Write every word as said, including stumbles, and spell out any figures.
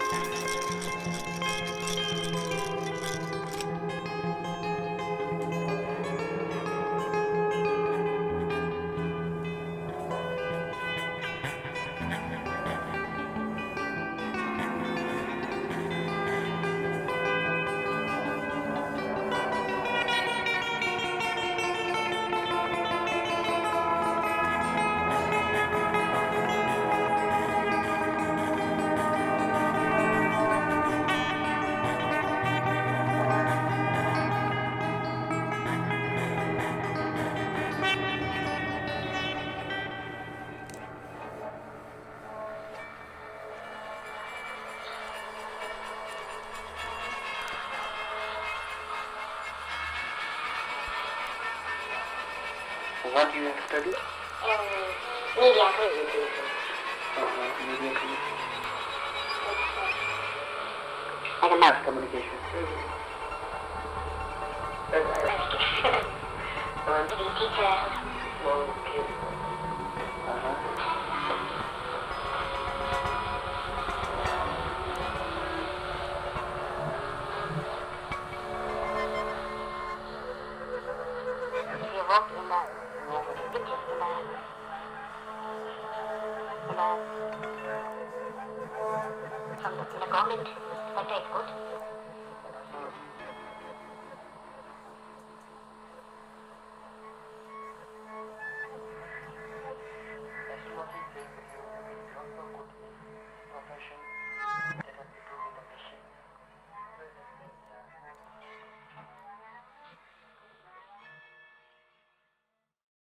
What do you have studied? Um, media communication. Uh-huh, media communication. Like a mass communication. Um, to be teacher. Okay. Uh-huh. If you work in a, in a, in a, from the, in a government sector is good.